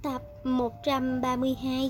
Tập 132.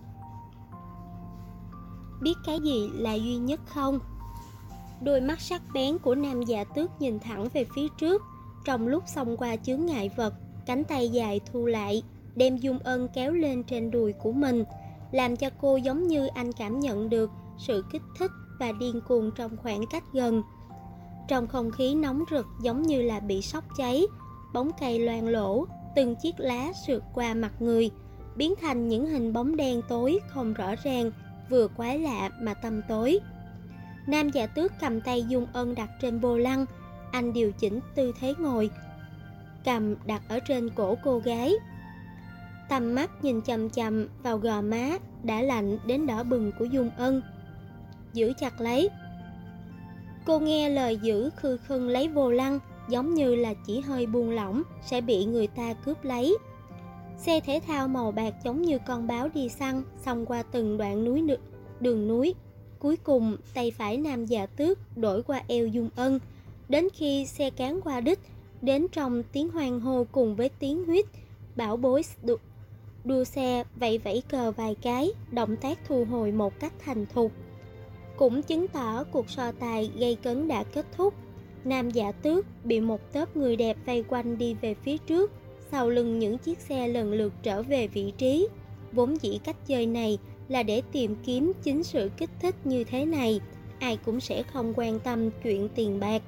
Biết cái gì là duy nhất không? Đôi mắt sắc bén của nam dạ tước nhìn thẳng về phía trước. Trong lúc xông qua chướng ngại vật, cánh tay dài thu lại, đem Dung Ân kéo lên trên đùi của mình, làm cho cô giống như anh cảm nhận được sự kích thích và điên cuồng trong khoảng cách gần. Trong không khí nóng rực giống như là bị sốc cháy, bóng cây loang lổ, từng chiếc lá sượt qua mặt người, biến thành những hình bóng đen tối không rõ ràng, vừa quái lạ mà tăm tối. Nam dạ tước cầm tay Dung Ân đặt trên vô lăng, anh điều chỉnh tư thế ngồi, cầm đặt ở trên cổ cô gái. Tầm mắt nhìn chằm chằm vào gò má đã lạnh đến đỏ bừng của Dung Ân. Giữ chặt lấy. Cô nghe lời giữ khư khưng lấy vô lăng, giống như là chỉ hơi buông lỏng sẽ bị người ta cướp lấy. Xe thể thao màu bạc giống như con báo đi săn, xông qua từng đoạn đường núi. Cuối cùng tay phải nam dạ tước đổi qua eo Dung Ân, đến khi xe cán qua đích, đến trong tiếng hoan hô cùng với tiếng huýt, bảo bối đua xe vẫy vẫy cờ vài cái, động tác thu hồi một cách thành thục, cũng chứng tỏ cuộc so tài gây cấn đã kết thúc. Nam dạ tước bị một tốp người đẹp vây quanh đi về phía trước, sau lưng những chiếc xe lần lượt trở về vị trí. Vốn dĩ cách chơi này là để tìm kiếm chính sự kích thích như thế này, ai cũng sẽ không quan tâm chuyện tiền bạc.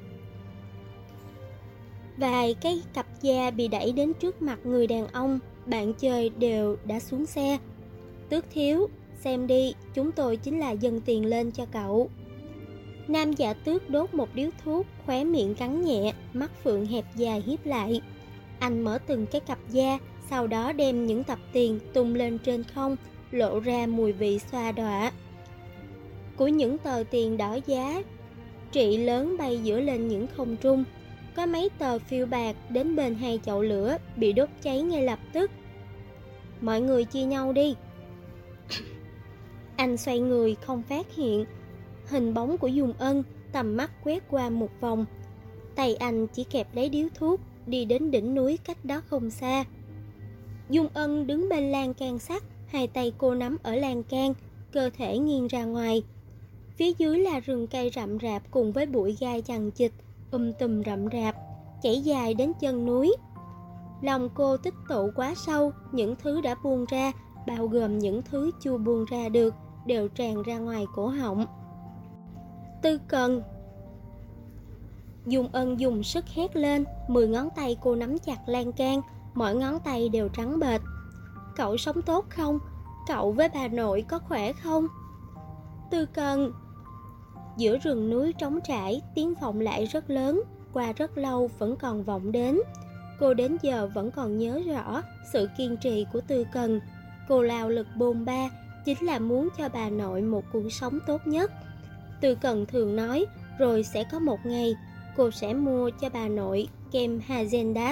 Vài cái cặp da bị đẩy đến trước mặt người đàn ông, bạn chơi đều đã xuống xe. Tước thiếu, xem đi, chúng tôi chính là dâng tiền lên cho cậu. Nam dạ tước đốt một điếu thuốc, khóe miệng cắn nhẹ, mắt phượng hẹp dài híp lại. Anh mở từng cái cặp da, sau đó đem những tập tiền tung lên trên không, lộ ra mùi vị xoa đọa của những tờ tiền đỏ giá trị lớn bay giữa lên những không trung. Có mấy tờ phiêu bạc đến bên hai chậu lửa bị đốt cháy ngay lập tức. Mọi người chia nhau đi. Anh xoay người không phát hiện hình bóng của Dung Ân, tầm mắt quét qua một vòng. Tay anh chỉ kẹp lấy điếu thuốc, đi đến đỉnh núi cách đó không xa. Dung Ân đứng bên lan can sắt, hai tay cô nắm ở lan can, cơ thể nghiêng ra ngoài. Phía dưới là rừng cây rậm rạp cùng với bụi gai chằng chịt, tùm rậm rạp, chảy dài đến chân núi. Lòng cô tích tụ quá sâu, những thứ đã buông ra, bao gồm những thứ chưa buông ra được, đều tràn ra ngoài cổ họng. Tư Cần! Dung Ân dùng sức hét lên, 10 ngón tay cô nắm chặt lan can, mỗi ngón tay đều trắng bệch. Cậu sống tốt không? Cậu với bà nội có khỏe không? Tư Cần! Giữa rừng núi trống trải, tiếng vọng lại rất lớn, qua rất lâu vẫn còn vọng đến. Cô đến giờ vẫn còn nhớ rõ sự kiên trì của Tư Cần. Cô lao lực bôn ba chính là muốn cho bà nội một cuộc sống tốt nhất. Tư Cần thường nói, rồi sẽ có một ngày cô sẽ mua cho bà nội kem Häagen-Dazs,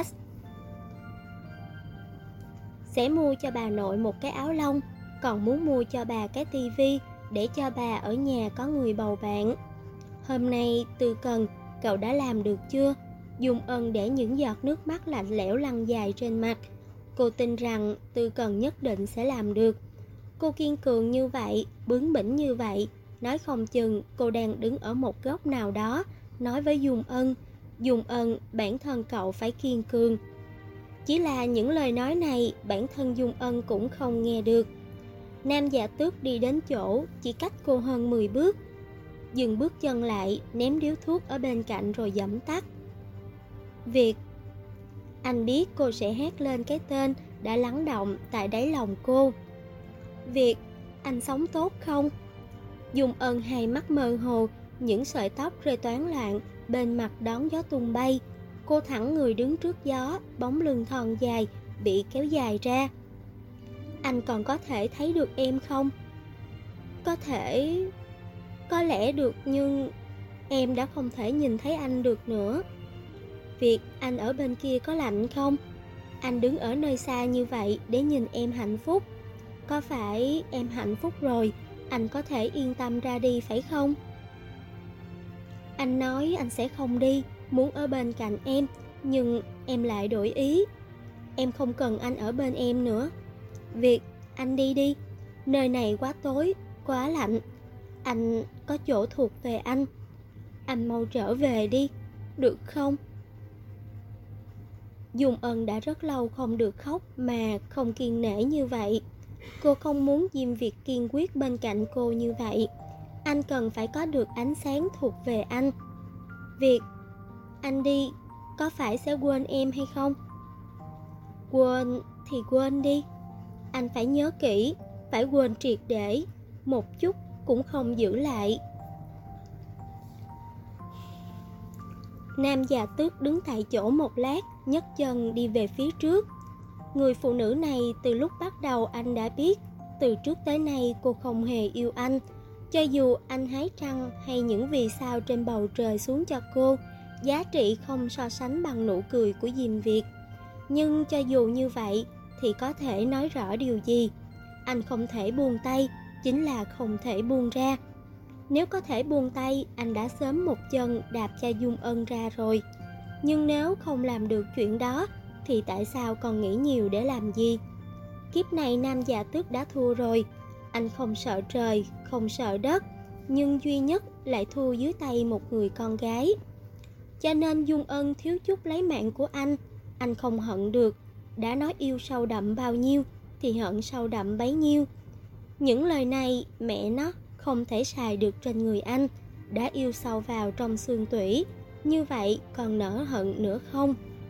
sẽ mua cho bà nội một cái áo lông, còn muốn mua cho bà cái tivi để cho bà ở nhà có người bầu bạn. Hôm nay Tư Cần, cậu đã làm được chưa? Dung Ân để những giọt nước mắt lạnh lẽo lăn dài trên mặt. Cô tin rằng Tư Cần nhất định sẽ làm được. Cô kiên cường như vậy, bướng bỉnh như vậy, nói không chừng cô đang đứng ở một góc nào đó, nói với Dung Ân, Dung Ân, bản thân cậu phải kiên cường. Chỉ là những lời nói này, bản thân Dung Ân cũng không nghe được. Nam dạ tước đi đến chỗ, chỉ cách cô hơn 10 bước. Dừng bước chân lại, ném điếu thuốc ở bên cạnh rồi giẫm tắt. Việt! Anh biết cô sẽ hét lên cái tên đã lắng động tại đáy lòng cô. Việt, anh sống tốt không? Dung Ân hai mắt mơ hồ, những sợi tóc rơi toán loạn, bên mặt đón gió tung bay. Cô thẳng người đứng trước gió, bóng lưng thon dài bị kéo dài ra. Anh còn có thể thấy được em không? Có lẽ được, nhưng em đã không thể nhìn thấy anh được nữa. Việt, anh ở bên kia có lạnh không? Anh đứng ở nơi xa như vậy để nhìn em hạnh phúc. Có phải em hạnh phúc rồi, anh có thể yên tâm ra đi phải không? Anh nói anh sẽ không đi, muốn ở bên cạnh em, nhưng em lại đổi ý. em không cần anh ở bên em nữa. Việt, anh đi đi. Nơi này quá tối, quá lạnh. Anh có chỗ thuộc về anh. Anh mau trở về đi, được không? Dung Ân đã rất lâu không được khóc mà không kiên nể như vậy. Cô không muốn Diêm Việt kiên quyết bên cạnh cô như vậy. Anh cần phải có được ánh sáng thuộc về anh. Việt, anh đi, có phải sẽ quên em hay không? Quên thì quên đi. Anh phải nhớ kỹ, phải quên triệt để, một chút cũng không giữ lại. Nam Già Tước đứng tại chỗ một lát, nhấc chân đi về phía trước. Người phụ nữ này từ lúc bắt đầu anh đã biết, từ trước tới nay cô không hề yêu anh. Cho dù anh hái trăng hay những vì sao trên bầu trời xuống cho cô, giá trị không so sánh bằng nụ cười của Diêm Việt. Nhưng cho dù như vậy thì có thể nói rõ điều gì? Anh không thể buông tay, chính là không thể buông ra. Nếu có thể buông tay, anh đã sớm một chân đạp cho Dung Ân ra rồi. Nhưng nếu không làm được chuyện đó, thì tại sao còn nghĩ nhiều để làm gì? Kiếp này Nam Già Tước đã thua rồi. Anh không sợ trời, không sợ đất, nhưng duy nhất lại thua dưới tay một người con gái. Cho nên Dung Ân thiếu chút lấy mạng của anh không hận được. Đã nói yêu sâu đậm bao nhiêu, thì hận sâu đậm bấy nhiêu. Những lời này mẹ nó không thể xài được trên người anh. Đã yêu sâu vào trong xương tủy, như vậy còn nỡ hận nữa không?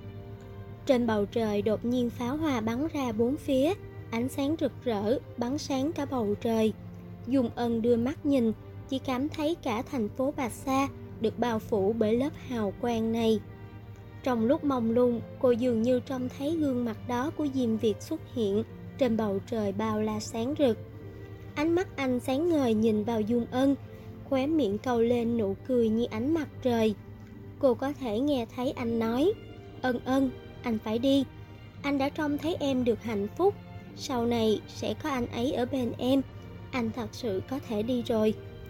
Trên bầu trời đột nhiên pháo hoa bắn ra bốn phía, ánh sáng rực rỡ bắn sáng cả bầu trời. Dung Ân đưa mắt nhìn, chỉ cảm thấy cả thành phố Bạch Sa được bao phủ bởi lớp hào quang này. Trong lúc mông lung, cô dường như trông thấy gương mặt đó của Diêm Việt xuất hiện trên bầu trời bao la sáng rực. Ánh mắt anh sáng ngời nhìn vào Dung Ân, khóe miệng cong lên nụ cười như ánh mặt trời. Cô có thể nghe thấy anh nói: Ân Ân, anh phải đi. Anh đã trông thấy em được hạnh phúc, sau này sẽ có anh ấy ở bên em. Anh thật sự có thể đi rồi.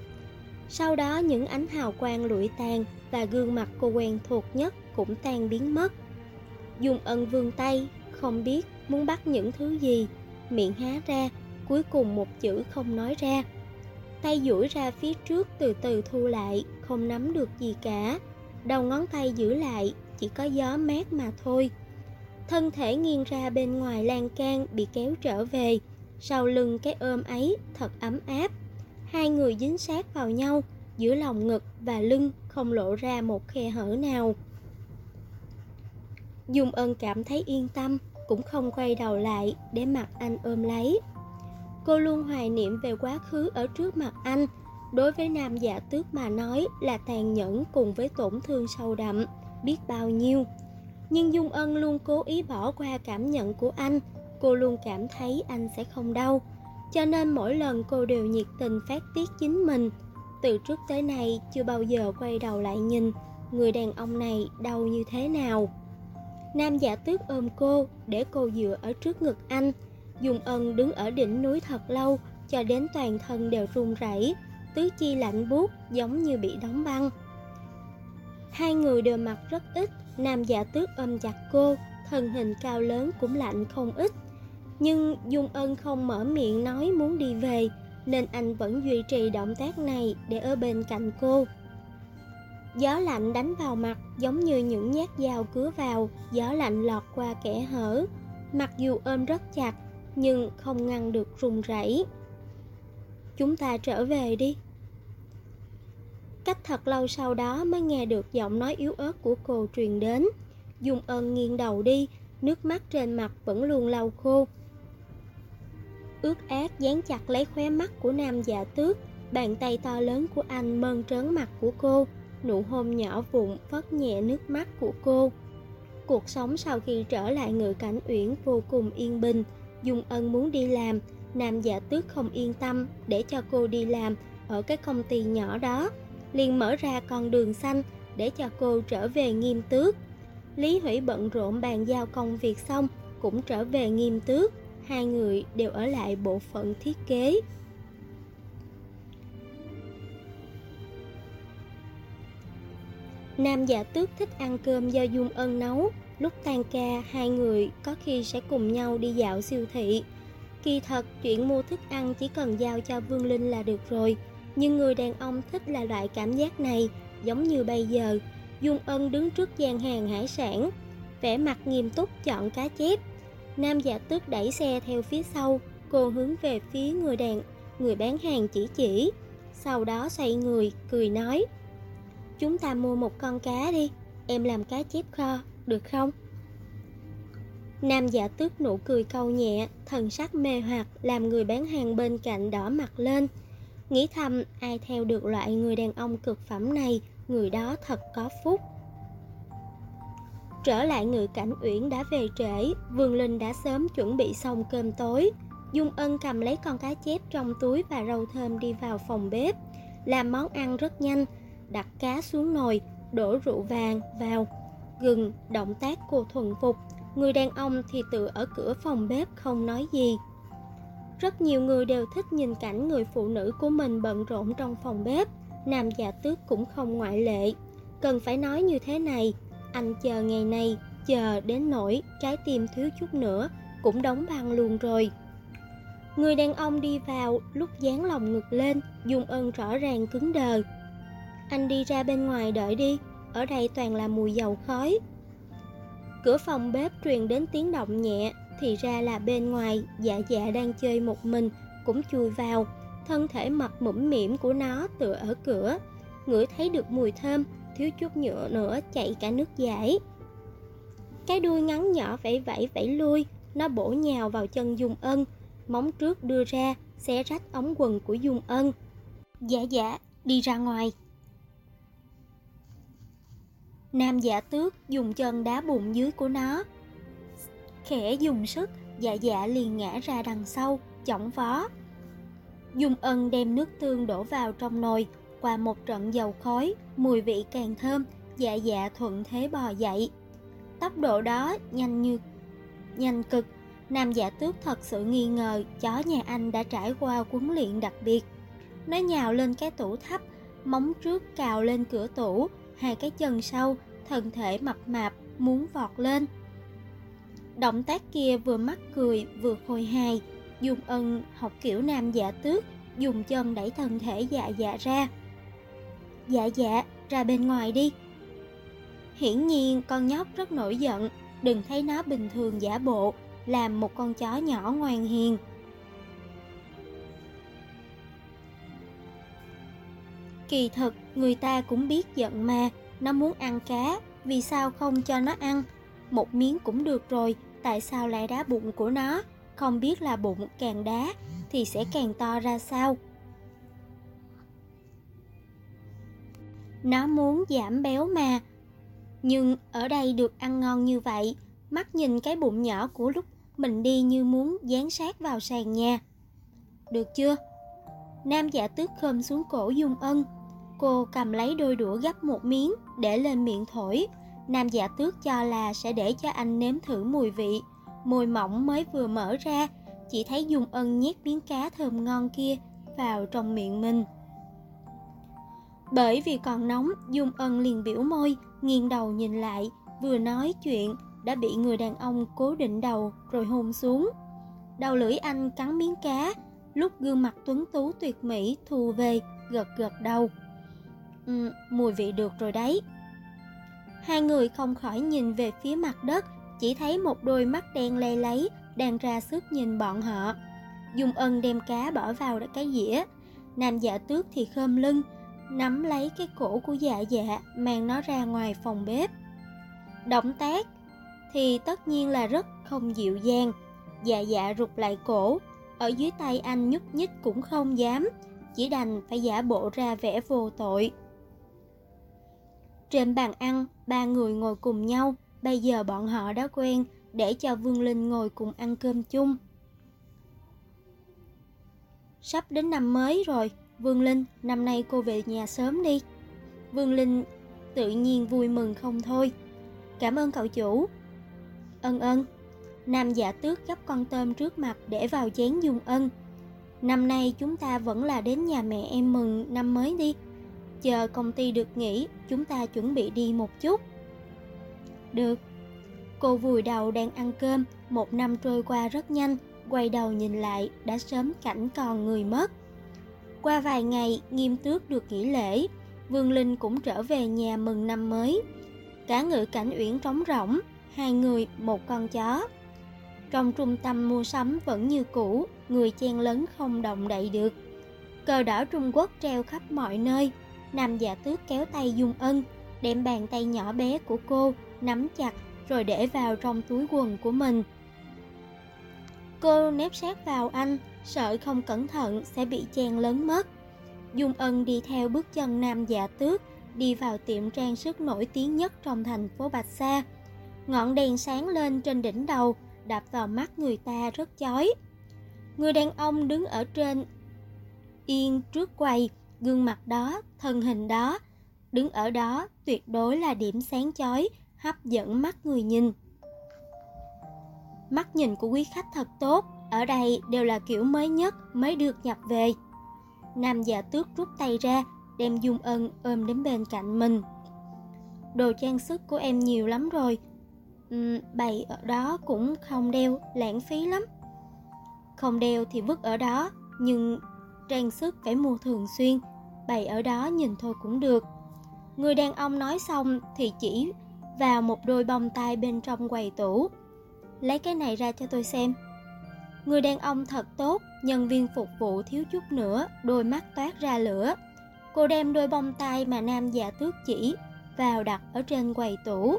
Sau đó những ánh hào quang lụi tàn và gương mặt cô quen thuộc nhất cũng tan biến mất. Dung Ân vươn tay, không biết muốn bắt những thứ gì, miệng há ra, cuối cùng một chữ không nói ra. Tay duỗi ra phía trước từ từ thu lại, không nắm được gì cả. Đầu ngón tay giữ lại, chỉ có gió mát mà thôi. Thân thể nghiêng ra bên ngoài lan can bị kéo trở về. Sau lưng cái ôm ấy thật ấm áp. Hai người dính sát vào nhau, giữa lòng ngực và lưng không lộ ra một khe hở nào. Dung Ân cảm thấy yên tâm, cũng không quay đầu lại để mặc anh ôm lấy. Cô luôn hoài niệm về quá khứ ở trước mặt anh. Đối với Nam Dạ Tước mà nói là tàn nhẫn cùng với tổn thương sâu đậm biết bao nhiêu. Nhưng Dung Ân luôn cố ý bỏ qua cảm nhận của anh. Cô luôn cảm thấy anh sẽ không đau, cho nên mỗi lần cô đều nhiệt tình phát tiết chính mình. Từ trước tới nay chưa bao giờ quay đầu lại nhìn người đàn ông này đau như thế nào. Nam Dạ Tước ôm cô để cô dựa ở trước ngực anh. Dung Ân đứng ở đỉnh núi thật lâu, cho đến toàn thân đều run rẩy, tứ chi lạnh buốt giống như bị đóng băng. Hai người đều mặc rất ít. Nam Dạ Tước ôm chặt cô, thân hình cao lớn cũng lạnh không ít. Nhưng Dung Ân không mở miệng nói muốn đi về, nên anh vẫn duy trì động tác này để ở bên cạnh cô. Gió lạnh đánh vào mặt giống như những nhát dao cứa vào, gió lạnh lọt qua kẽ hở. Mặc dù ôm rất chặt, nhưng không ngăn được run rẩy. Chúng ta trở về đi. Cách thật lâu sau đó mới nghe được giọng nói yếu ớt của cô truyền đến. Dung Ân nghiêng đầu đi, nước mắt trên mặt vẫn luôn lau khô. Ướt át dán chặt lấy khóe mắt của Nam Dạ Tước. Bàn tay to lớn của anh mơn trớn mặt của cô, nụ hôn nhỏ vụn phất nhẹ nước mắt của cô. Cuộc sống sau khi trở lại Ngự Cảnh Uyển vô cùng yên bình. Dung Ân muốn đi làm, Nam Dạ Tước không yên tâm để cho cô đi làm ở cái công ty nhỏ đó, liền mở ra con đường xanh để cho cô trở về Nghiêm Tước. Lý Hủy bận rộn bàn giao công việc xong cũng trở về Nghiêm Tước. Hai người đều ở lại bộ phận thiết kế. Nam Dạ Tước thích ăn cơm do Dung Ân nấu, Lúc tan ca, hai người có khi sẽ cùng nhau đi dạo siêu thị. Kỳ thật, chuyện mua thức ăn chỉ cần giao cho Vương Linh là được rồi. Nhưng người đàn ông thích là loại cảm giác này, giống như bây giờ. Dung Ân đứng trước gian hàng hải sản, vẻ mặt nghiêm túc chọn cá chép. Nam Dạ Tước đẩy xe theo phía sau, cô hướng về phía người bán hàng chỉ. Sau đó xoay người, cười nói: "Chúng ta mua một con cá đi, em làm cá chép kho, được không?" Nam Dạ Tước nụ cười câu nhẹ, thần sắc mê hoặc làm người bán hàng bên cạnh đỏ mặt lên. Nghĩ thầm, ai theo được loại người đàn ông cực phẩm này, người đó thật có phúc. Trở lại Ngự Cảnh Uyển đã về trễ, Vương Linh đã sớm chuẩn bị xong cơm tối. Dung Ân cầm lấy con cá chép trong túi và rau thơm đi vào phòng bếp. Làm món ăn rất nhanh, đặt cá xuống nồi, đổ rượu vàng vào, gừng, động tác cô thuần phục. Người đàn ông thì tự ở cửa phòng bếp không nói gì. Rất nhiều người đều thích nhìn cảnh người phụ nữ của mình bận rộn trong phòng bếp. Nam Dạ Tước cũng không ngoại lệ. Cần phải nói như thế này: anh chờ ngày này, chờ đến nỗi trái tim thiếu chút nữa cũng đóng băng luôn rồi. Người đàn ông đi vào, lúc dán lòng ngực lên, Dung Ân rõ ràng cứng đờ. Anh đi ra bên ngoài đợi đi, ở đây toàn là mùi dầu khói. Cửa phòng bếp truyền đến tiếng động nhẹ, thì ra là bên ngoài Dạ Dạ đang chơi một mình, cũng chui vào. Thân thể mập mũm mĩm của nó tựa ở cửa, ngửi thấy được mùi thơm, thiếu chút nữa chạy cả nước dãi. Cái đuôi ngắn nhỏ vẫy vẫy lui, nó bổ nhào vào chân Dung Ân, móng trước đưa ra xé rách ống quần của Dung Ân. Dạ Dạ, đi ra ngoài. Nam Dạ Tước dùng chân đá bụng dưới của nó, khẽ dùng sức, Dạ Dạ liền ngã ra đằng sau, chỏng vó. Dung Ân đem nước tương đổ vào trong nồi, qua một trận dầu khói, mùi vị càng thơm, Dạ Dạ thuận thế bò dậy. Tốc độ đó nhanh cực. Nam Dạ Tước thật sự nghi ngờ chó nhà anh đã trải qua huấn luyện đặc biệt. Nó nhào lên cái tủ thấp, móng trước cào lên cửa tủ, hai cái chân sau, thân thể mập mạp muốn vọt lên. Động tác kia vừa mắc cười vừa khôi hài. Dung Ân học kiểu Nam Dạ Tước, dùng chân đẩy thân thể Dạ Dạ ra. Dạ Dạ, ra bên ngoài đi. Hiển nhiên con nhóc rất nổi giận, đừng thấy nó bình thường giả bộ, làm một con chó nhỏ ngoan hiền. Kỳ thực, người ta cũng biết giận mà, nó muốn ăn cá, vì sao không cho nó ăn? Một miếng cũng được rồi, tại sao lại đá bụng của nó? Không biết là bụng càng đá thì sẽ càng to ra sao? Nó muốn giảm béo mà. Nhưng ở đây được ăn ngon như vậy, mắt nhìn cái bụng nhỏ của lúc mình đi như muốn dán sát vào sàn nhà. Được chưa? Nam Dạ Tước khom xuống cổ Dung Ân. Cô cầm lấy đôi đũa gắp một miếng, để lên miệng thổi. Nam Dạ Tước cho là sẽ để cho anh nếm thử mùi vị. Môi mỏng mới vừa mở ra, chỉ thấy Dung Ân nhét miếng cá thơm ngon kia vào trong miệng mình. Bởi vì còn nóng, Dung Ân liền biểu môi, nghiêng đầu nhìn lại, vừa nói chuyện đã bị người đàn ông cố định đầu rồi hôn xuống. Đầu lưỡi anh cắn miếng cá, lúc gương mặt tuấn tú tuyệt mỹ thu về, gật gật đầu. Mùi vị được rồi đấy. Hai người không khỏi nhìn về phía mặt đất, chỉ thấy một đôi mắt đen lay láy đang ra sức nhìn bọn họ. Dung Ân đem cá bỏ vào cái dĩa, Nam Dạ Tước thì khom lưng, nắm lấy cái cổ của Dạ Dạ, mang nó ra ngoài phòng bếp. Động tác thì tất nhiên là rất không dịu dàng. Dạ Dạ rụt lại cổ, ở dưới tay anh nhúc nhích cũng không dám, chỉ đành phải giả bộ ra vẻ vô tội. Trên bàn ăn, ba người ngồi cùng nhau. Bây giờ bọn họ đã quen để cho Vương Linh ngồi cùng ăn cơm chung. Sắp đến năm mới rồi, Vương Linh, năm nay cô về nhà sớm đi. Vương Linh tự nhiên vui mừng không thôi. Cảm ơn cậu chủ. Ân. Nam Dạ Tước gắp con tôm trước mặt để vào chén Dung Ân. Năm nay chúng ta vẫn là đến nhà mẹ em mừng năm mới đi. Chờ công ty được nghỉ, chúng ta chuẩn bị đi một chút. Được. Cô vùi đầu đang ăn cơm, 1 năm trôi qua rất nhanh, quay đầu nhìn lại đã sớm cảnh còn người mất. Qua vài ngày, Nghiêm Tước được nghỉ lễ, Vương Linh cũng trở về nhà mừng năm mới. Cả Ngự Cảnh Uyển trống rỗng, 2 người, 1 con chó. Trong trung tâm mua sắm vẫn như cũ, người chen lấn không động đậy được. Cờ đỏ Trung Quốc treo khắp mọi nơi. Nam Dạ Tước kéo tay Dung Ân, đem bàn tay nhỏ bé của cô nắm chặt rồi để vào trong túi quần của mình. Cô nép sát vào anh, sợ không cẩn thận sẽ bị chen lấn mất. Dung Ân đi theo bước chân Nam Dạ Tước, đi vào tiệm trang sức nổi tiếng nhất trong thành phố Bạch Sa. Ngọn đèn sáng lên trên đỉnh đầu, đập vào mắt người ta rất chói. Người đàn ông đứng ở trên yên trước quầy, gương mặt đó, thân hình đó, đứng ở đó tuyệt đối là điểm sáng chói, hấp dẫn mắt người nhìn. Mắt nhìn của quý khách thật tốt, ở đây đều là kiểu mới nhất mới được nhập về. Nam Dạ Tước rút tay ra, đem Dung Ân ôm đến bên cạnh mình. Đồ trang sức của em nhiều lắm rồi, bày ở đó cũng không đeo, lãng phí lắm. Không đeo thì vứt ở đó, nhưng trang sức phải mua thường xuyên, bày ở đó nhìn thôi cũng được. Người đàn ông nói xong thì chỉ vào một đôi bông tai bên trong quầy tủ. Lấy cái này ra cho tôi xem. Người đàn ông thật tốt, nhân viên phục vụ thiếu chút nữa, đôi mắt toát ra lửa. Cô đem đôi bông tai mà Nam Dạ Tước chỉ vào đặt ở trên quầy tủ.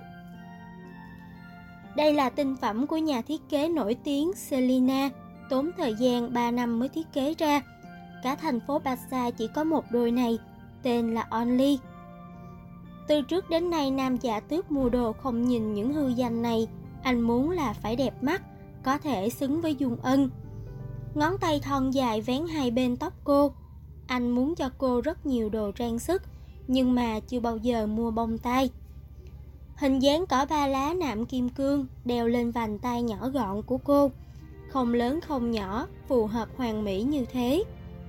Đây là tinh phẩm của nhà thiết kế nổi tiếng Selina, tốn thời gian 3 năm mới thiết kế ra. Cả thành phố Bạch Sa chỉ có một đôi này, tên là Only. Từ trước đến nay Nam Dạ Tước mua đồ không nhìn những hư danh này, anh muốn là phải đẹp mắt, có thể xứng với Dung Ân. Ngón tay thon dài vén hai bên tóc cô. Anh muốn cho cô rất nhiều đồ trang sức, nhưng mà chưa bao giờ mua bông tai. Hình dáng cỏ ba lá nạm kim cương đeo lên vành tay nhỏ gọn của cô, không lớn không nhỏ, phù hợp hoàn mỹ như thế.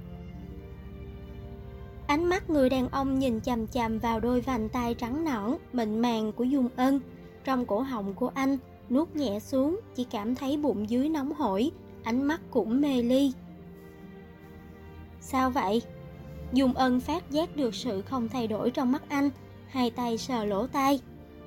Ánh mắt người đàn ông nhìn chằm chằm vào đôi vành tay trắng nõn, mịn màng của Dung Ân. Trong cổ họng của anh, nuốt nhẹ xuống, chỉ cảm thấy bụng dưới nóng hổi, ánh mắt cũng mê ly. Sao vậy? Dung Ân phát giác được sự không thay đổi trong mắt anh, hai tay sờ lỗ tai.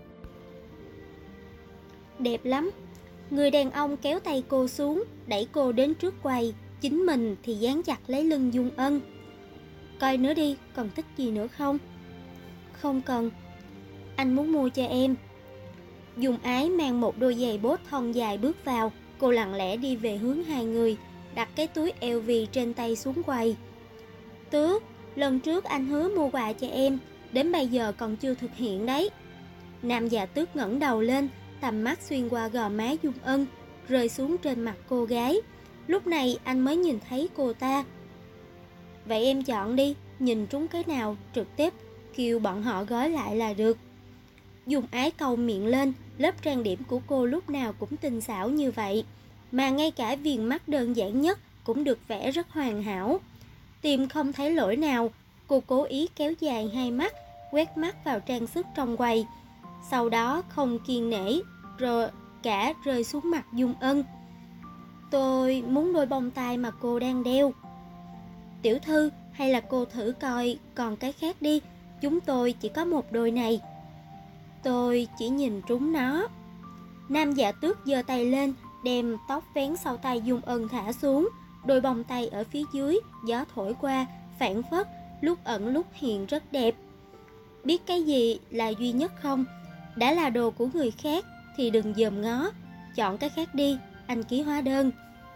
Đẹp lắm. Người đàn ông kéo tay cô xuống, đẩy cô đến trước quầy, chính mình thì dán chặt lấy lưng Dung Ân. Coi nữa đi, còn thích gì nữa không? Không cần, anh muốn mua cho em. Dung Ái mang một đôi giày bốt thon dài bước vào, cô lặng lẽ đi về hướng hai người, đặt cái túi LV trên tay xuống quầy. Tước, lần trước anh hứa mua quà cho em, đến bây giờ còn chưa thực hiện đấy. Nam Dạ Tước ngẩng đầu lên, tầm mắt xuyên qua gò má Dung Ân, rơi xuống trên mặt cô gái. Lúc này anh mới nhìn thấy cô ta. Vậy em chọn đi, nhìn trúng cái nào trực tiếp kêu bọn họ gói lại là được. Dung Ái cau miệng lên, lớp trang điểm của cô lúc nào cũng tinh xảo như vậy, mà ngay cả viền mắt đơn giản nhất cũng được vẽ rất hoàn hảo. Tìm không thấy lỗi nào, cô cố ý kéo dài hai mắt, quét mắt vào trang sức trong quầy. Sau đó không kiêng nể, rồi cả rơi xuống mặt Dung Ân. Tôi muốn đôi bông tai mà cô đang đeo. Tiểu thư, hay là cô thử coi còn cái khác đi, chúng tôi chỉ có một đôi này. Tôi chỉ nhìn trúng nó. Nam Dạ Tước giơ tay lên, đem tóc vén sau tay Dung Ân thả xuống. Đôi bông tay ở phía dưới, gió thổi qua, phảng phất, lúc ẩn lúc hiện rất đẹp. Biết cái gì là duy nhất không? Đã là đồ của người khác thì đừng dòm ngó, chọn cái khác đi, anh ký hóa đơn.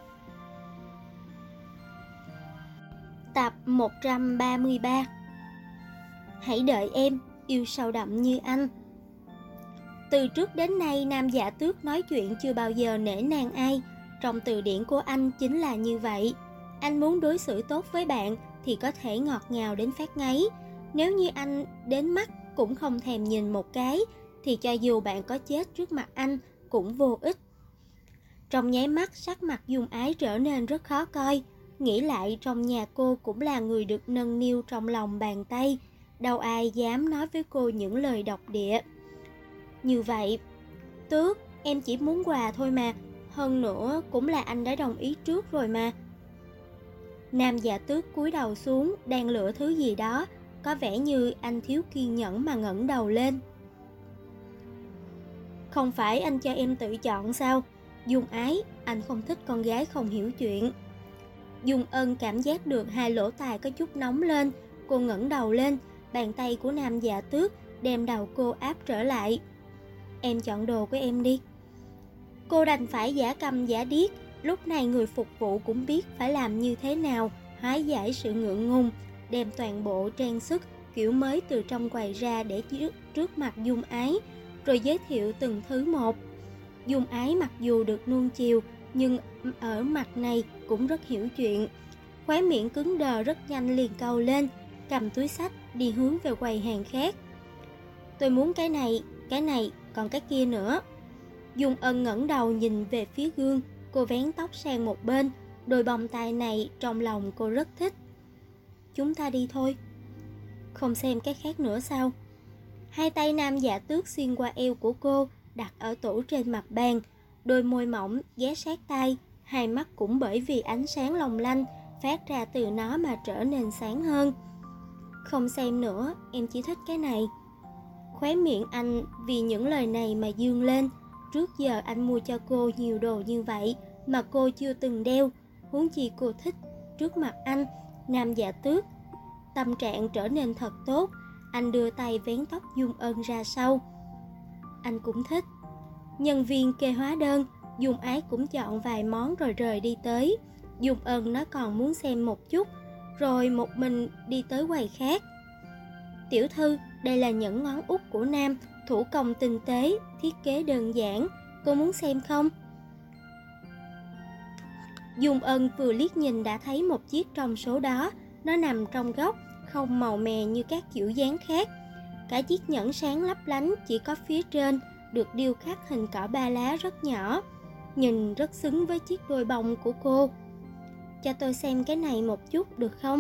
Tập 133. Hãy đợi em, yêu sâu đậm như anh. Từ trước đến nay Nam Dạ Tước nói chuyện chưa bao giờ nể nang ai. Trong từ điển của anh chính là như vậy. Anh muốn đối xử tốt với bạn thì có thể ngọt ngào đến phát ngấy. Nếu như anh đến mắt cũng không thèm nhìn một cái, thì cho dù bạn có chết trước mặt anh cũng vô ích. Trong nháy mắt, sắc mặt Dung Ái trở nên rất khó coi. Nghĩ lại trong nhà cô cũng là người được nâng niu trong lòng bàn tay, đâu ai dám nói với cô những lời độc địa như vậy. Tước, Em chỉ muốn quà thôi mà, hơn nữa cũng là anh đã đồng ý trước rồi mà. Nam Dạ Tước cúi đầu xuống, đang lựa thứ gì đó, có vẻ như anh thiếu kiên nhẫn mà ngẩng đầu lên. Không phải anh cho em tự chọn sao? Dung Ái, anh không thích con gái không hiểu chuyện. Dung Ân cảm giác được hai lỗ tai có chút nóng lên, cô ngẩng đầu lên, bàn tay của Nam Dạ Tước đem đầu cô áp trở lại. Em chọn đồ của em đi. Cô đành phải giả câm giả điếc, lúc này người phục vụ cũng biết phải làm như thế nào, hóa giải sự ngượng ngùng, đem toàn bộ trang sức kiểu mới từ trong quầy ra để trước mặt Dung Ái, rồi giới thiệu từng thứ một. Dung Ái mặc dù được nuông chiều, nhưng ở mặt này cũng rất hiểu chuyện. Khóe miệng cứng đờ rất nhanh liền cau lên, cầm túi xách đi hướng về quầy hàng khác. Tôi muốn cái này, còn cái kia nữa. Dung Ân ngẩng đầu nhìn về phía gương, cô vén tóc sang một bên, đôi bông tai này trong lòng cô rất thích. Chúng ta đi thôi. Không xem cái khác nữa sao? Hai tay Nam Dạ Tước xuyên qua eo của cô, đặt ở tủ trên mặt bàn, đôi môi mỏng ghé sát tai, hai mắt cũng bởi vì ánh sáng long lanh phát ra từ nó mà trở nên sáng hơn. Không xem nữa, em chỉ thích cái này. Khóe miệng anh vì những lời này mà dương lên. Trước giờ anh mua cho cô nhiều đồ như vậy mà cô chưa từng đeo, huống chi cô thích. Trước mặt anh, Nam Dạ Tước tâm trạng trở nên thật tốt. Anh đưa tay vén tóc Dung Ân ra sau. Anh cũng thích. Nhân viên kê hóa đơn, Dung Ái cũng chọn vài món rồi rời đi tới. Dung Ân nó còn muốn xem một chút, rồi một mình đi tới quầy khác. Tiểu thư, đây là những ngón út của Nam, thủ công tinh tế, thiết kế đơn giản, cô muốn xem không? Dung Ân vừa liếc nhìn đã thấy một chiếc trong số đó, nó nằm trong góc, không màu mè như các kiểu dáng khác. Cả chiếc nhẫn sáng lấp lánh, chỉ có phía trên được điêu khắc hình cỏ ba lá rất nhỏ, nhìn rất xứng với chiếc đôi bông của cô. Cho tôi xem cái này một chút được không?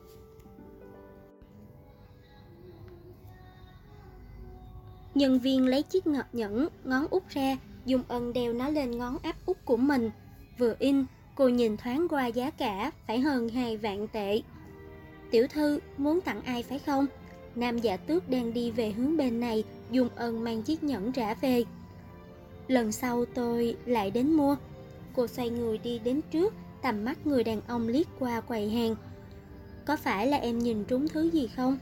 Nhân viên lấy chiếc nhẫn ngón út ra, Dung Ân đeo nó lên ngón áp út của mình. Vừa in, cô nhìn thoáng qua giá cả, phải hơn 2 vạn tệ. Tiểu thư, muốn tặng ai phải không? Nam Dạ Tước đang đi về hướng bên này, Dung Ân mang chiếc nhẫn trả về. Lần sau tôi lại đến mua. Cô xoay người đi đến trước, tầm mắt người đàn ông liếc qua quầy hàng. Có phải là em nhìn trúng thứ gì không?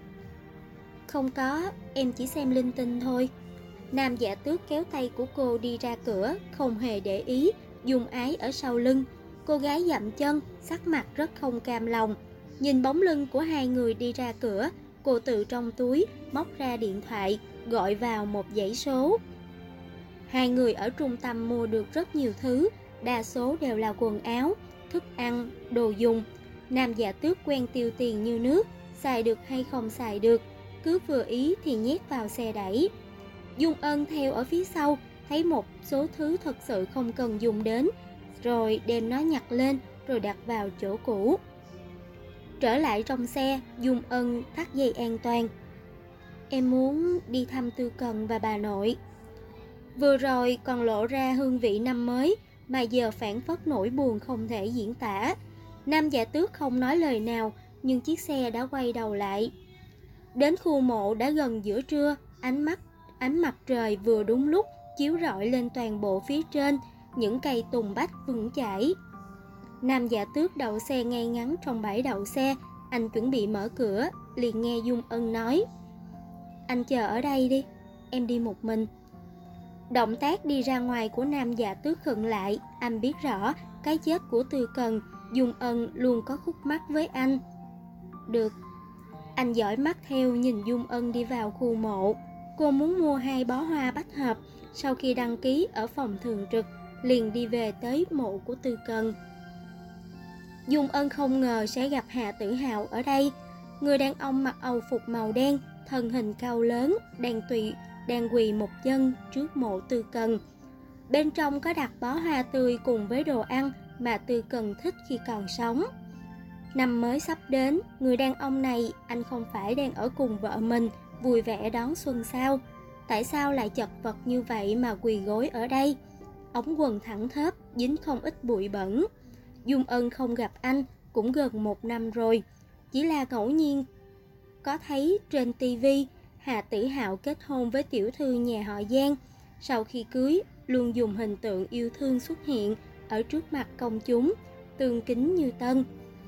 Không có, em chỉ xem linh tinh thôi. Nam Dạ Tước kéo tay của cô đi ra cửa, không hề để ý Dung Ái ở sau lưng. Cô gái dậm chân, sắc mặt rất không cam lòng. Nhìn bóng lưng của hai người đi ra cửa, cô từ trong túi móc ra điện thoại, gọi vào một dãy số. Hai người ở trung tâm mua được rất nhiều thứ, đa số đều là quần áo, thức ăn, đồ dùng. Nam Dạ Tước quen tiêu tiền như nước, xài được hay không xài được, cứ vừa ý thì nhét vào xe đẩy. Dung Ân theo ở phía sau, thấy một số thứ thật sự không cần dùng đến, rồi đem nó nhặt lên rồi đặt vào chỗ cũ. Trở lại trong xe, Dung Ân thắt dây an toàn. Em muốn đi thăm Tư Cần và bà nội. Vừa rồi còn lộ ra hương vị năm mới, mà giờ phảng phất nỗi buồn không thể diễn tả. Nam Dạ Tước không nói lời nào, nhưng chiếc xe đã quay đầu lại. Đến khu mộ đã gần giữa trưa, ánh mặt trời vừa đúng lúc chiếu rọi lên toàn bộ phía trên, những cây tùng bách vững chãi. Nam Dạ Tước đậu xe ngay ngắn trong bãi đậu xe, anh chuẩn bị mở cửa, liền nghe Dung Ân nói: Anh chờ ở đây đi, em đi một mình. Động tác đi ra ngoài của Nam Dạ Tước khựng lại, anh biết rõ cái chết của Tư Cần, Dung Ân luôn có khúc mắc với anh. Được. Anh dõi mắt theo nhìn Dung Ân đi vào khu mộ. Cô muốn mua 2 bó hoa bách hợp, sau khi đăng ký ở phòng thường trực, liền đi về tới mộ của Tư Cần. Dung Ân không ngờ sẽ gặp Hạ Tử Hào ở đây. Người đàn ông mặc âu phục màu đen, thân hình cao lớn, đang quỳ một chân trước mộ Tư Cần. Bên trong có đặt bó hoa tươi cùng với đồ ăn mà Tư Cần thích khi còn sống. Năm mới sắp đến, người đàn ông này anh không phải đang ở cùng vợ mình vui vẻ đón xuân sao? Tại sao lại chật vật như vậy mà quỳ gối ở đây? Ống quần thẳng thớp, dính không ít bụi bẩn. Dung Ân không gặp anh cũng gần 1 năm rồi. Chỉ là ngẫu nhiên có thấy trên tivi Hà Tử Hạo kết hôn với tiểu thư nhà họ Giang. Sau khi cưới, luôn dùng hình tượng yêu thương xuất hiện ở trước mặt công chúng, tương kính như tân.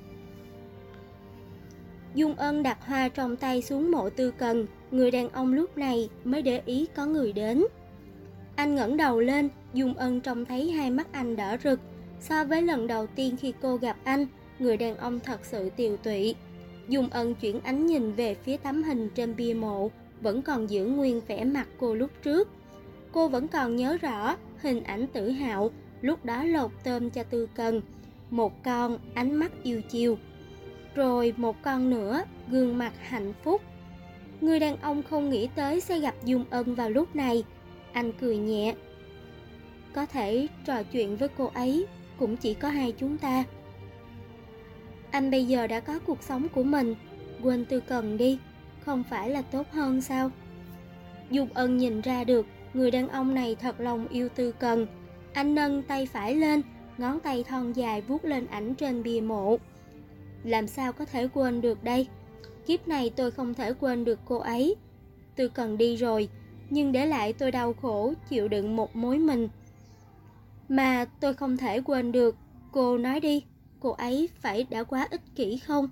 Dung Ân đặt hoa trong tay xuống mộ Tư Cần, người đàn ông lúc này mới để ý có người đến. Anh ngẩng đầu lên, Dung Ân trông thấy hai mắt anh đỏ rực. So với lần đầu tiên khi cô gặp anh, người đàn ông thật sự tiều tụy. Dung Ân chuyển ánh nhìn về phía tấm hình trên bia mộ, vẫn còn giữ nguyên vẻ mặt cô lúc trước. Cô vẫn còn nhớ rõ hình ảnh Tử Hạo lúc đó lột tôm cho Tư Cần. Một con ánh mắt yêu chiều, rồi một con nữa gương mặt hạnh phúc. Người đàn ông không nghĩ tới sẽ gặp Dung Ân vào lúc này. Anh cười nhẹ. Có thể trò chuyện với cô ấy cũng chỉ có hai chúng ta. Anh bây giờ đã có cuộc sống của mình, quên Tư Cần đi, không phải là tốt hơn sao? Dung Ân nhìn ra được người đàn ông này thật lòng yêu Tư Cần. Anh nâng tay phải lên, ngón tay thon dài vuốt lên ảnh trên bia mộ. Làm sao có thể quên được đây? Kiếp này tôi không thể quên được cô ấy. Tư Cần đi rồi, nhưng để lại tôi đau khổ chịu đựng một mối mình mà tôi không thể quên được. Cô nói đi, cô ấy phải đã quá ích kỷ không?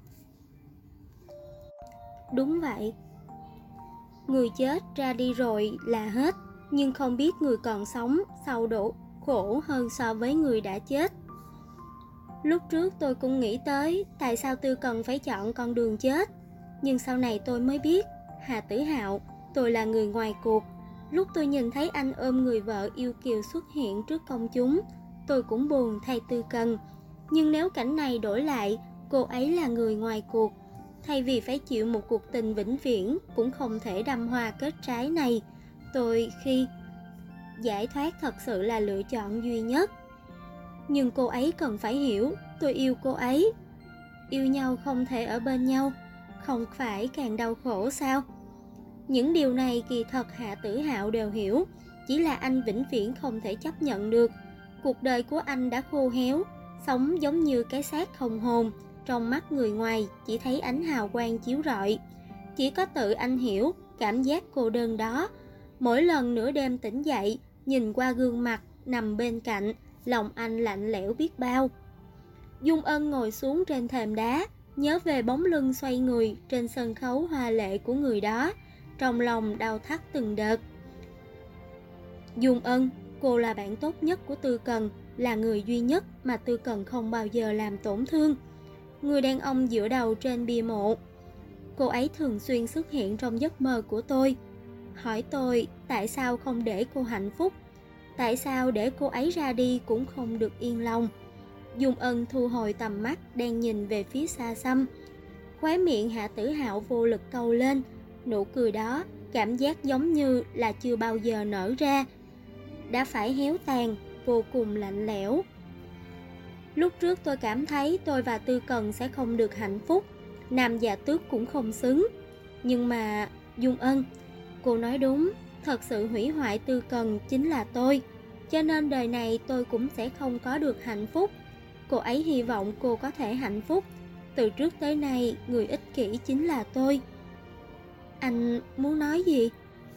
Đúng vậy. Người chết ra đi rồi là hết, nhưng không biết người còn sống sau đổ khổ hơn so với người đã chết. Lúc trước tôi cũng nghĩ tới tại sao Tư Cần phải chọn con đường chết, nhưng sau này tôi mới biết, Hà Tử Hạo, tôi là người ngoài cuộc. Lúc tôi nhìn thấy anh ôm người vợ yêu kiều xuất hiện trước công chúng, tôi cũng buồn thay Tư Cần. Nhưng nếu cảnh này đổi lại, cô ấy là người ngoài cuộc, thay vì phải chịu một cuộc tình vĩnh viễn cũng không thể đâm hoa kết trái này, tôi khi giải thoát thật sự là lựa chọn duy nhất. Nhưng cô ấy cần phải hiểu, tôi yêu cô ấy. Yêu nhau không thể ở bên nhau, không phải càng đau khổ sao? Những điều này kỳ thật Hạ Tử Hạo đều hiểu, chỉ là anh vĩnh viễn không thể chấp nhận được. Cuộc đời của anh đã khô héo, sống giống như cái xác không hồn, trong mắt người ngoài chỉ thấy ánh hào quang chiếu rọi. Chỉ có tự anh hiểu cảm giác cô đơn đó. Mỗi lần nửa đêm tỉnh dậy, nhìn qua gương mặt nằm bên cạnh, lòng anh lạnh lẽo biết bao. Dung Ân ngồi xuống trên thềm đá, nhớ về bóng lưng xoay người trên sân khấu hoa lệ của người đó, trong lòng đau thắt từng đợt. Dung Ân, cô là bạn tốt nhất của Tư Cần, là người duy nhất mà Tư Cần không bao giờ làm tổn thương. Người đàn ông dựa đầu trên bia mộ. Cô ấy thường xuyên xuất hiện trong giấc mơ của tôi, hỏi tôi tại sao không để cô hạnh phúc, tại sao để cô ấy ra đi cũng không được yên lòng. Dung Ân thu hồi tầm mắt đang nhìn về phía xa xăm. Khóe miệng Hạ Tử Hạo vô lực cau lên, nụ cười đó cảm giác giống như là chưa bao giờ nở ra, đã phải héo tàn, vô cùng lạnh lẽo. Lúc trước tôi cảm thấy tôi và Tư Cần sẽ không được hạnh phúc, Nam Dạ Tước cũng không xứng. Nhưng mà Dung Ân, cô nói đúng, thật sự hủy hoại Tư Cần chính là tôi, cho nên đời này tôi cũng sẽ không có được hạnh phúc. Cô ấy hy vọng cô có thể hạnh phúc. Từ trước tới nay, người ích kỷ chính là tôi. Anh muốn nói gì?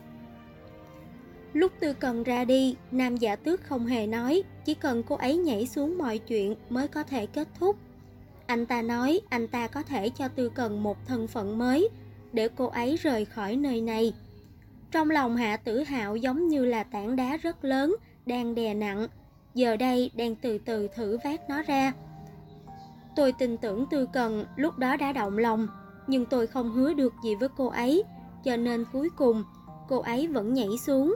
Lúc Tư Cần ra đi, Nam Dạ Tước không hề nói, chỉ cần cô ấy nhảy xuống mọi chuyện mới có thể kết thúc. Anh ta nói anh ta có thể cho Tư Cần một thân phận mới, để cô ấy rời khỏi nơi này. Trong lòng Hạ Tử Hạo giống như là tảng đá rất lớn, đang đè nặng, giờ đây đang từ từ thử vác nó ra. Tôi tin tưởng Tư Cần lúc đó đã động lòng, nhưng tôi không hứa được gì với cô ấy, cho nên cuối cùng cô ấy vẫn nhảy xuống.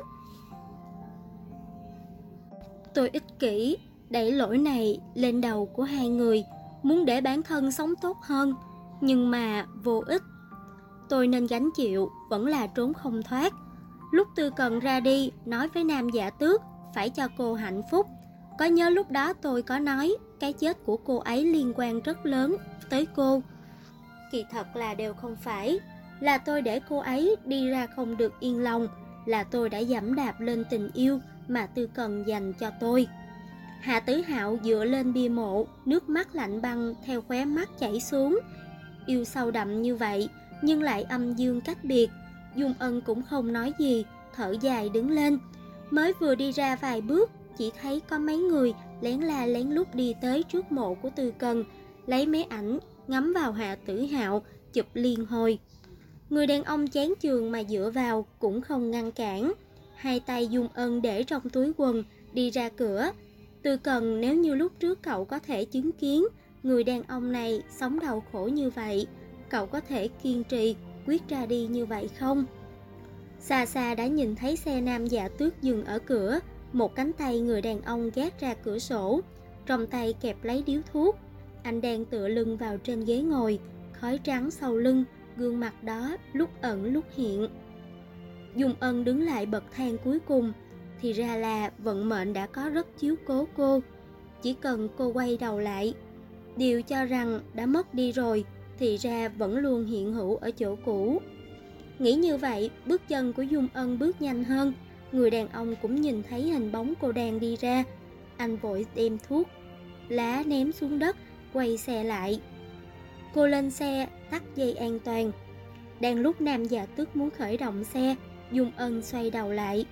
Tôi ích kỷ, đẩy lỗi này lên đầu của hai người, muốn để bản thân sống tốt hơn, nhưng mà vô ích. Tôi nên gánh chịu, vẫn là trốn không thoát. Lúc Tư Cần ra đi, nói với Nam Dạ Tước phải cho cô hạnh phúc. Có nhớ lúc đó tôi có nói cái chết của cô ấy liên quan rất lớn tới cô? Kỳ thật là đều không phải, là tôi để cô ấy đi ra không được yên lòng, là tôi đã giẫm đạp lên tình yêu mà Tư Cần dành cho tôi. Hạ Tử Hạo dựa lên bia mộ, nước mắt lạnh băng theo khóe mắt chảy xuống. Yêu sâu đậm như vậy, nhưng lại âm dương cách biệt. Dung Ân cũng không nói gì, thở dài đứng lên. Mới vừa đi ra vài bước, chỉ thấy có mấy người lén la lén lút đi tới trước mộ của Tư Cần, lấy máy ảnh, ngắm vào Hạ Tử Hạo, chụp liên hồi. Người đàn ông chán chường mà dựa vào cũng không ngăn cản. Hai tay Dung Ân để trong túi quần, đi ra cửa. Tư Cần, nếu như lúc trước cậu có thể chứng kiến người đàn ông này sống đau khổ như vậy, cậu có thể kiên trì, quyết ra đi như vậy không? Xa xa đã nhìn thấy xe Nam Dạ Tước dừng ở cửa, một cánh tay người đàn ông gác ra cửa sổ, trong tay kẹp lấy điếu thuốc. Anh đang tựa lưng vào trên ghế ngồi, khói trắng sau lưng, gương mặt đó lúc ẩn lúc hiện. Dung Ân đứng lại bậc thang cuối cùng, thì ra là vận mệnh đã có rất chiếu cố cô. Chỉ cần cô quay đầu lại, điều cho rằng đã mất đi rồi, thì ra vẫn luôn hiện hữu ở chỗ cũ. Nghĩ như vậy, bước chân của Dung Ân bước nhanh hơn. Người đàn ông cũng nhìn thấy hình bóng cô đang đi ra. Anh vội đem thuốc lá ném xuống đất, quay xe lại. Cô lên xe, tắt dây an toàn. Đang lúc Nam Dạ Tước muốn khởi động xe, Dung Ân xoay đầu lại.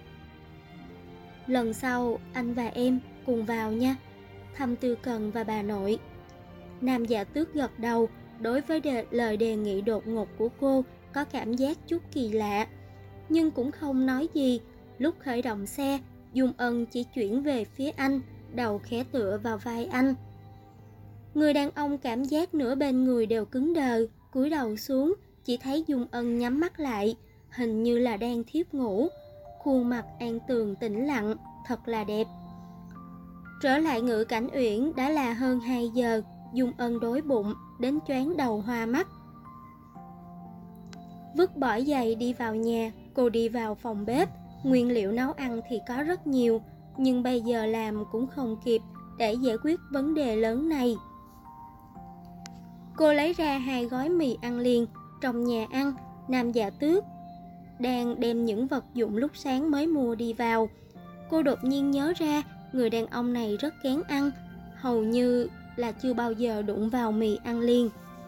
Lần sau anh và em cùng vào nha, thăm Tư Cần và bà nội. Nam Dạ Tước gật đầu. Đối với lời đề nghị đột ngột của cô có cảm giác chút kỳ lạ, nhưng cũng không nói gì. Lúc khởi động xe, Dung Ân chỉ chuyển về phía anh, đầu khẽ tựa vào vai anh. Người đàn ông cảm giác nửa bên người đều cứng đờ, cúi đầu xuống, chỉ thấy Dung Ân nhắm mắt lại, hình như là đang thiếp ngủ. Khuôn mặt an tường tĩnh lặng, thật là đẹp. Trở lại Ngự Cảnh Uyển đã là hơn 2 giờ. Dung Ân đói bụng đến choáng đầu hoa mắt. Vứt bỏ giày đi vào nhà, cô đi vào phòng bếp. Nguyên liệu nấu ăn thì có rất nhiều, nhưng bây giờ làm cũng không kịp để giải quyết vấn đề lớn này. Cô lấy ra 2 gói mì ăn liền. Trong nhà ăn, Nam Dạ Tước đang đem những vật dụng lúc sáng mới mua đi vào. Cô đột nhiên nhớ ra người đàn ông này rất kén ăn, hầu như là chưa bao giờ đụng vào mì ăn liền.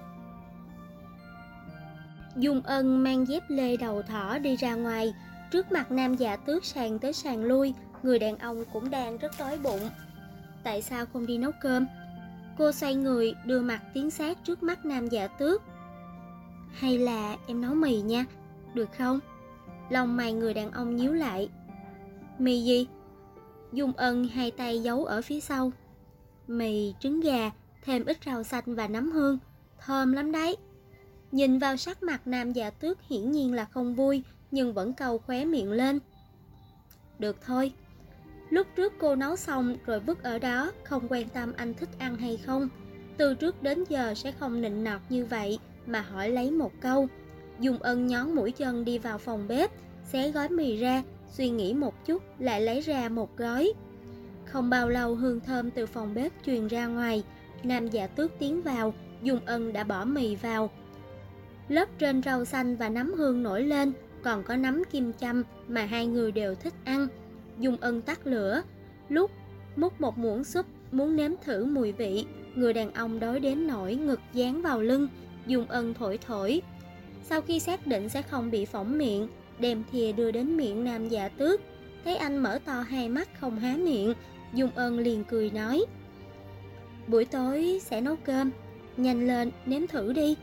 Dung Ân mang dép lê đầu thỏ đi ra ngoài. Trước mặt Nam Dạ Tước sàn tới sàn lui, người đàn ông cũng đang rất đói bụng. Tại sao không đi nấu cơm? Cô xoay người đưa mặt tiến sát trước mắt Nam Dạ Tước. Hay là em nấu mì nha, được không? Lông mày người đàn ông nhíu lại. Mì gì? Dung Ân hai tay giấu ở phía sau. Mì trứng gà, thêm ít rau xanh và nấm hương, thơm lắm đấy. Nhìn vào sắc mặt Nam Dạ Tước hiển nhiên là không vui, nhưng vẫn cau khóe miệng lên. Được thôi. Lúc trước cô nấu xong rồi vứt ở đó, không quan tâm anh thích ăn hay không. Từ trước đến giờ sẽ không nịnh nọt như vậy mà hỏi lấy một câu. Dung Ân nhón mũi chân đi vào phòng bếp, xé gói mì ra, suy nghĩ một chút lại lấy ra một gói. Không bao lâu hương thơm từ phòng bếp truyền ra ngoài. Nam Dạ Tước tiến vào, Dung Ân đã bỏ mì vào. Lớp trên rau xanh và nấm hương nổi lên, còn có nấm kim châm mà hai người đều thích ăn. Dung Ân tắt lửa, lúc múc một muỗng súp muốn nếm thử mùi vị. Người đàn ông đói đến nỗi ngực dán vào lưng. Dung Ân thổi thổi. Sau khi xác định sẽ không bị phỏng miệng, đem thìa đưa đến miệng Nam Dạ Tước. Thấy anh mở to hai mắt không há miệng, Dung Ân liền cười nói: buổi tối sẽ nấu cơm, nhanh lên nếm thử đi.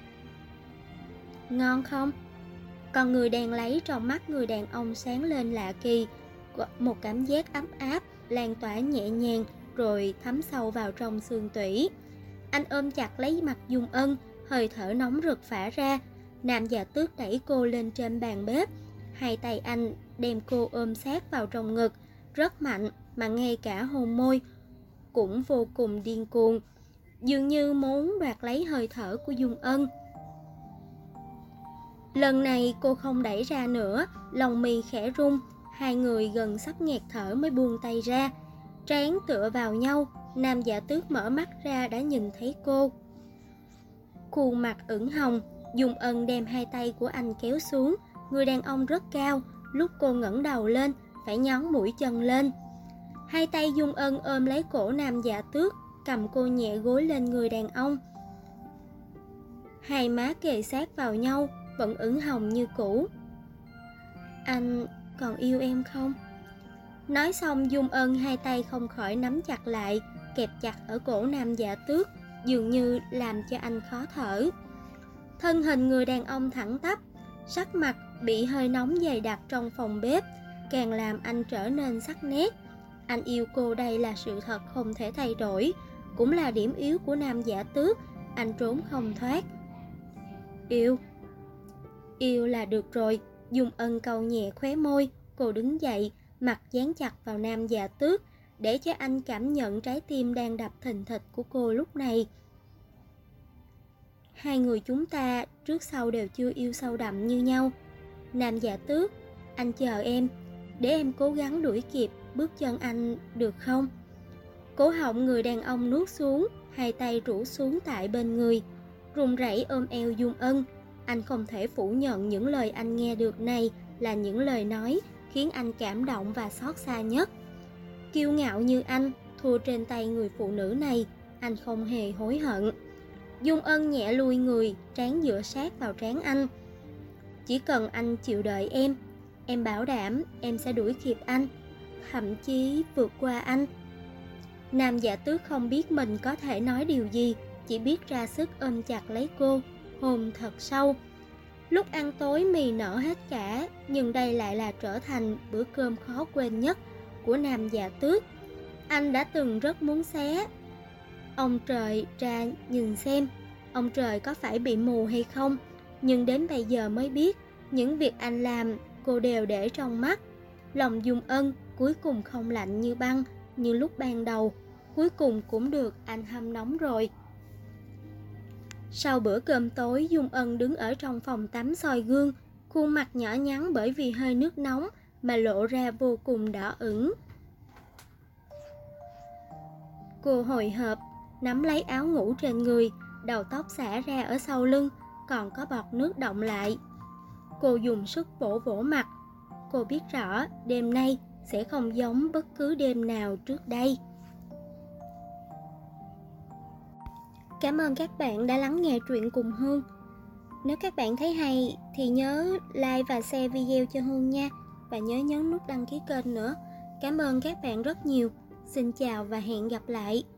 Ngon không? Con người đang lấy trong mắt người đàn ông sáng lên lạ kỳ. Một cảm giác ấm áp lan tỏa nhẹ nhàng rồi thấm sâu vào trong xương tủy. Anh ôm chặt lấy mặt Dung Ân, hơi thở nóng rực phả ra. Nam Dạ Tước đẩy cô lên trên bàn bếp. Hai tay anh đem cô ôm sát vào trong ngực, rất mạnh mà ngay cả hôn môi cũng vô cùng điên cuồng, dường như muốn đoạt lấy hơi thở của Dung Ân. Lần này cô không đẩy ra nữa, lòng mì khẽ rung. Hai người gần sắp nghẹt thở mới buông tay ra. Trán tựa vào nhau, Nam Dạ Tước mở mắt ra đã nhìn thấy cô. Khuôn mặt ửng hồng, Dung Ân đem hai tay của anh kéo xuống. Người đàn ông rất cao, Lúc cô ngẩng đầu lên, phải nhón mũi chân lên. Hai tay Dung Ân ôm lấy cổ Nam Dạ Tước, cầm cô nhẹ gối lên người đàn ông. Hai má kề sát vào nhau, vẫn ửng hồng như cũ. Anh còn yêu em không? Nói xong Dung Ân hai tay không khỏi nắm chặt lại, kẹp chặt ở cổ Nam Dạ Tước, dường như làm cho anh khó thở. Thân hình người đàn ông thẳng tắp, sắc mặt bị hơi nóng dày đặc trong phòng bếp, càng làm anh trở nên sắc nét. Anh yêu cô, đây là sự thật không thể thay đổi, cũng là điểm yếu của Nam Dạ Tước, anh trốn không thoát. Yêu là được rồi. Dung Ân cau nhẹ khóe môi, cô đứng dậy, mặt dán chặt vào Nam Dạ Tước, để cho anh cảm nhận trái tim đang đập thình thịch của cô lúc này. Hai người chúng ta trước sau đều chưa yêu sâu đậm như nhau. Nam Dạ Tước, anh chờ em, để em cố gắng đuổi kịp bước chân anh được không? Cổ họng người đàn ông nuốt xuống, hai tay rũ xuống tại bên người, run rẩy ôm eo Dung Ân. Anh không thể phủ nhận những lời anh nghe được này là những lời nói khiến anh cảm động và xót xa nhất. Kiêu ngạo như anh, thua trên tay người phụ nữ này, anh không hề hối hận. Dung Ân nhẹ lùi người, trán dựa sát vào trán anh. Chỉ cần anh chịu đợi em bảo đảm em sẽ đuổi kịp anh, thậm chí vượt qua anh. Nam Dạ Tước không biết mình có thể nói điều gì, chỉ biết ra sức ôm chặt lấy cô, hôn thật sâu. Lúc ăn tối mì nở hết cả, nhưng đây lại là trở thành bữa cơm khó quên nhất của Nam Dạ Tước. Anh đã từng rất muốn xé. Ông trời ra nhìn xem, ông trời có phải bị mù hay không? Nhưng đến bây giờ mới biết, những việc anh làm cô đều để trong mắt. Lòng Dung Ân cuối cùng không lạnh như băng như lúc ban đầu, cuối cùng cũng được anh hâm nóng rồi. Sau bữa cơm tối, Dung Ân đứng ở trong phòng tắm soi gương, khuôn mặt nhỏ nhắn bởi vì hơi nước nóng mà lộ ra vô cùng đỏ ửng. Cô hồi hộp, nắm lấy áo ngủ trên người, đầu tóc xả ra ở sau lưng, còn có bọt nước đọng lại. Cô dùng sức vỗ vỗ mặt. Cô biết rõ đêm nay sẽ không giống bất cứ đêm nào trước đây. Cảm ơn các bạn đã lắng nghe truyện cùng Hương. Nếu các bạn thấy hay thì nhớ like và share video cho Hương nha. Và nhớ nhấn nút đăng ký kênh nữa. Cảm ơn các bạn rất nhiều. Xin chào và hẹn gặp lại.